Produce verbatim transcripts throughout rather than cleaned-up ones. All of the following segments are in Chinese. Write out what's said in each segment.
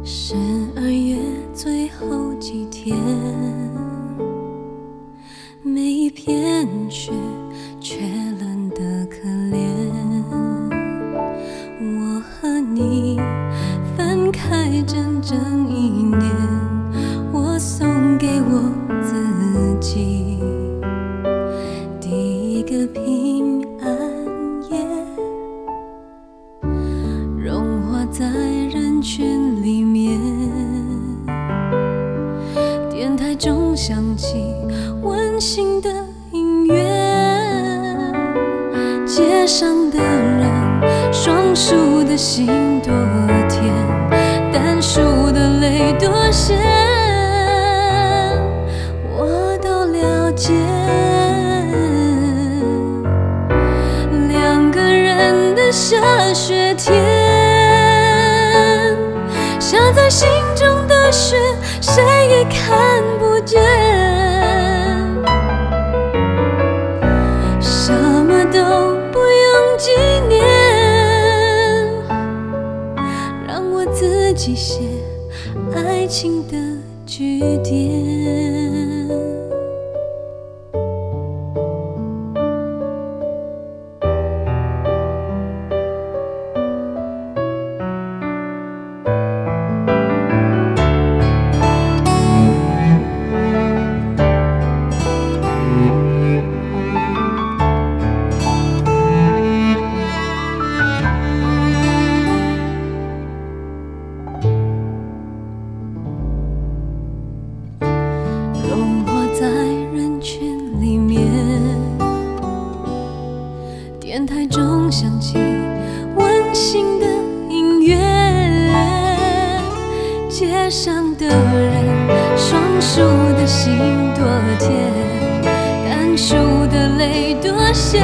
十二月最后几天，每一片雪却冷得可怜。我和你分开整整一年，我送给我自己第一个平安夜，融化在人群里面。电台中响起温馨的音乐，街上的人双数的心多甜，单数的泪多咸，我都了解。两个人的下雪天，下在心中的雪谁也看不见，什么都不用纪念，让我自己写爱情的句点。融化在人群里面，电台中响起温馨的音乐，街上的人双数的心多甜，单数的泪多咸，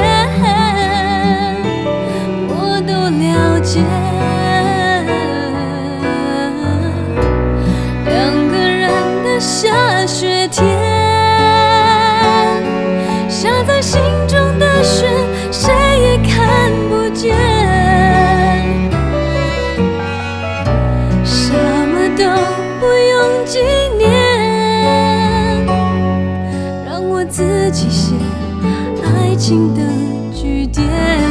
我都了解。两个人的下雪天，下在心中的雪谁也看不见，什么都不用纪念，让我自己写爱情的句点。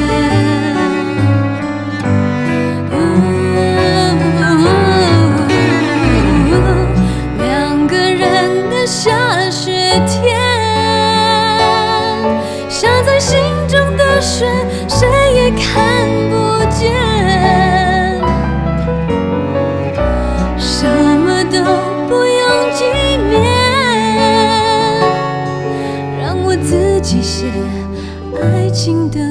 两个人的下雪天，下在心中的雪谁也看不见，什么都不用纪念，让我自己写爱情的